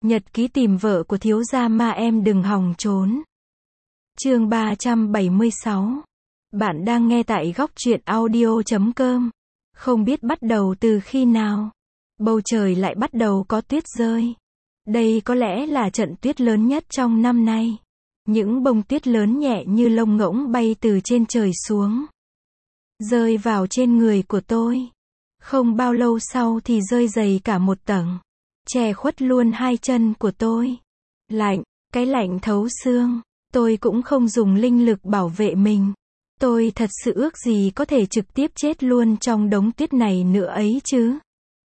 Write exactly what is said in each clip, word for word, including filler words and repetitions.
Nhật ký tìm vợ của thiếu gia ma em đừng hòng trốn. Chương ba trăm bảy mươi sáu. Bạn đang nghe tại góc truyện audio chấm com. Không biết bắt đầu từ khi nào, bầu trời lại bắt đầu có tuyết rơi. Đây có lẽ là trận tuyết lớn nhất trong năm nay. Những bông tuyết lớn nhẹ như lông ngỗng bay từ trên trời xuống, rơi vào trên người của tôi. Không bao lâu sau thì rơi dày cả một tầng, che khuất luôn hai chân của tôi. Lạnh, cái lạnh thấu xương. Tôi cũng không dùng linh lực bảo vệ mình. Tôi thật sự ước gì có thể trực tiếp chết luôn trong đống tuyết này nữa ấy chứ.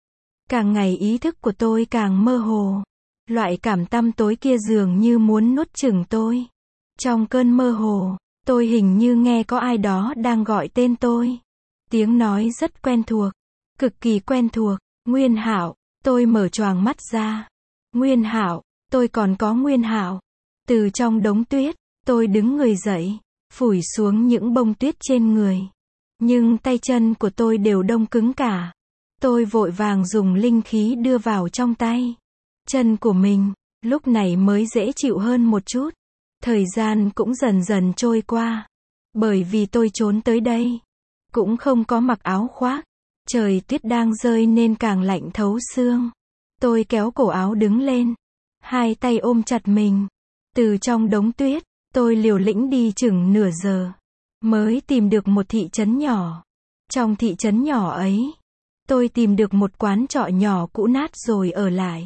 Càng ngày ý thức của tôi càng mơ hồ. Loại cảm tăm tối kia dường như muốn nuốt chửng tôi. Trong cơn mơ hồ, tôi hình như nghe có ai đó đang gọi tên tôi. Tiếng nói rất quen thuộc, cực kỳ quen thuộc. Nguyên Hạo. Tôi mở choàng mắt ra. Nguyên Hạo, tôi còn có Nguyên Hạo. Từ trong đống tuyết, tôi đứng người dậy, phủi xuống những bông tuyết trên người. Nhưng tay chân của tôi đều đông cứng cả. Tôi vội vàng dùng linh khí đưa vào trong tay chân của mình, lúc này mới dễ chịu hơn một chút. Thời gian cũng dần dần trôi qua. Bởi vì tôi trốn tới đây, cũng không có mặc áo khoác. Trời tuyết đang rơi nên càng lạnh thấu xương. Tôi kéo cổ áo đứng lên, hai tay ôm chặt mình. Từ trong đống tuyết, tôi liều lĩnh đi chừng nửa giờ, mới tìm được một thị trấn nhỏ. Trong thị trấn nhỏ ấy, tôi tìm được một quán trọ nhỏ cũ nát rồi ở lại.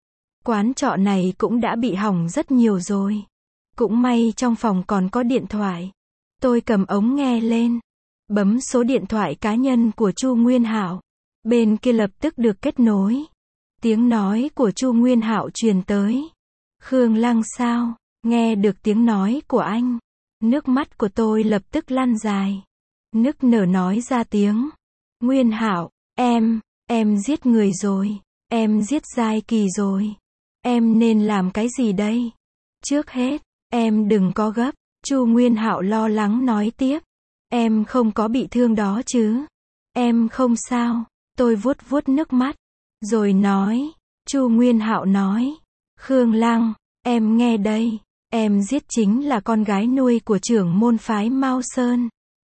Quán trọ này cũng đã bị hỏng rất nhiều rồi. Cũng may trong phòng còn có điện thoại. Tôi cầm ống nghe lên, bấm số điện thoại cá nhân của Chu Nguyên Hạo. Bên kia lập tức được kết nối. Tiếng nói của Chu Nguyên Hạo truyền tới. Khương Lăng sao? Nghe được tiếng nói của anh, nước mắt của tôi lập tức lăn dài. Nức nở nói ra tiếng. Nguyên Hạo, em, em giết người rồi. Em giết Giai Kỳ rồi. Em nên làm cái gì đây? Trước hết, em đừng có gấp. Chu Nguyên Hạo lo lắng nói tiếp. Em không có bị thương đó chứ? Em không sao. Tôi vuốt vuốt nước mắt, rồi nói. Chu Nguyên Hạo nói. Khương Lăng, em nghe đây. Em giết chính là con gái nuôi của trưởng môn phái Mao Sơn.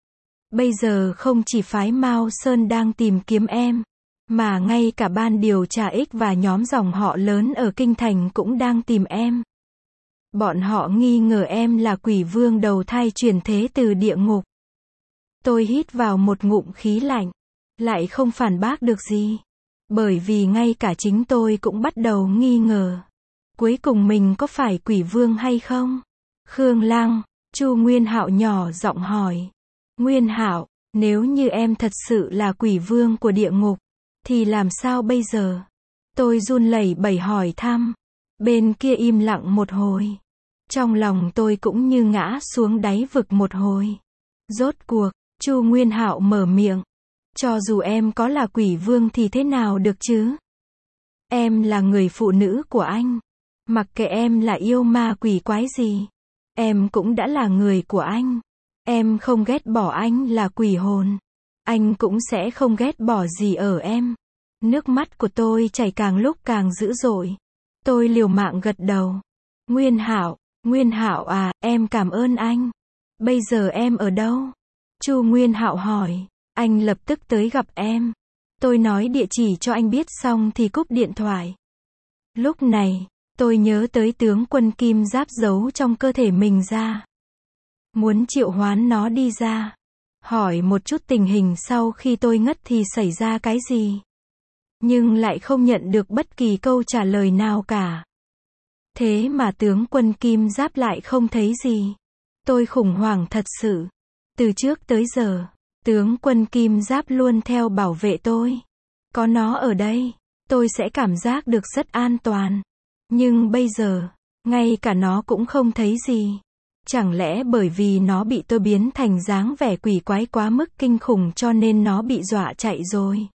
Bây giờ không chỉ phái Mao Sơn đang tìm kiếm em, mà ngay cả ban điều tra X và nhóm dòng họ lớn ở Kinh Thành cũng đang tìm em. Bọn họ nghi ngờ em là quỷ vương đầu thai chuyển thế từ địa ngục. Tôi hít vào một ngụm khí lạnh, lại không phản bác được gì. Bởi vì ngay cả chính tôi cũng bắt đầu nghi ngờ. Cuối cùng mình có phải quỷ vương hay không? Khương Lăng, Chu Nguyên Hạo nhỏ giọng hỏi. Nguyên Hạo, nếu như em thật sự là quỷ vương của địa ngục, thì làm sao bây giờ? Tôi run lẩy bẩy hỏi thăm. Bên kia im lặng một hồi. Trong lòng tôi cũng như ngã xuống đáy vực một hồi. Rốt cuộc, Chu Nguyên Hạo mở miệng. Cho dù em có là quỷ vương thì thế nào được chứ? Em là người phụ nữ của anh. Mặc kệ em là yêu ma quỷ quái gì, em cũng đã là người của anh. Em không ghét bỏ anh là quỷ hồn, anh cũng sẽ không ghét bỏ gì ở em. Nước mắt của tôi chảy càng lúc càng dữ dội. Tôi liều mạng gật đầu. Nguyên Hạo, Nguyên Hạo à, em cảm ơn anh. Bây giờ em ở đâu? Chu Nguyên Hạo hỏi. Anh lập tức tới gặp em. Tôi nói địa chỉ cho anh biết xong thì cúp điện thoại. Lúc này, tôi nhớ tới tướng quân kim giáp giấu trong cơ thể mình ra. Muốn triệu hoán nó đi ra. Hỏi một chút tình hình sau khi tôi ngất thì xảy ra cái gì. Nhưng lại không nhận được bất kỳ câu trả lời nào cả. Thế mà tướng quân kim giáp lại không thấy gì. Tôi khủng hoảng thật sự. Từ trước tới giờ, tướng quân kim giáp luôn theo bảo vệ tôi. Có nó ở đây, tôi sẽ cảm giác được rất an toàn. Nhưng bây giờ, ngay cả nó cũng không thấy gì. Chẳng lẽ bởi vì nó bị tôi biến thành dáng vẻ quỷ quái quá mức kinh khủng cho nên nó bị dọa chạy rồi?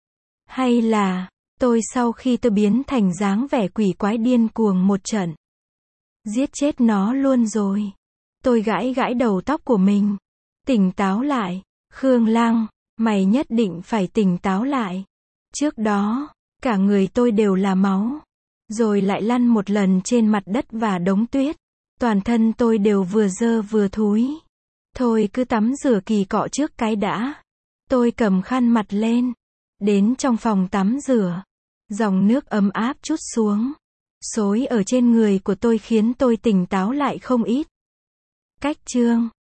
Hay là, tôi sau khi tôi biến thành dáng vẻ quỷ quái điên cuồng một trận, giết chết nó luôn rồi? Tôi gãi gãi đầu tóc của mình. Tỉnh táo lại. Khương Lăng, mày nhất định phải tỉnh táo lại. Trước đó, cả người tôi đều là máu. rồi lại lăn một lần trên mặt đất và đống tuyết. Toàn thân tôi đều vừa dơ vừa thúi. Thôi cứ tắm rửa kỳ cọ trước cái đã. Tôi cầm khăn mặt lên. Đến trong phòng tắm rửa. Dòng nước ấm áp trút xuống. Xối ở trên người của tôi khiến tôi tỉnh táo lại không ít. Cách chương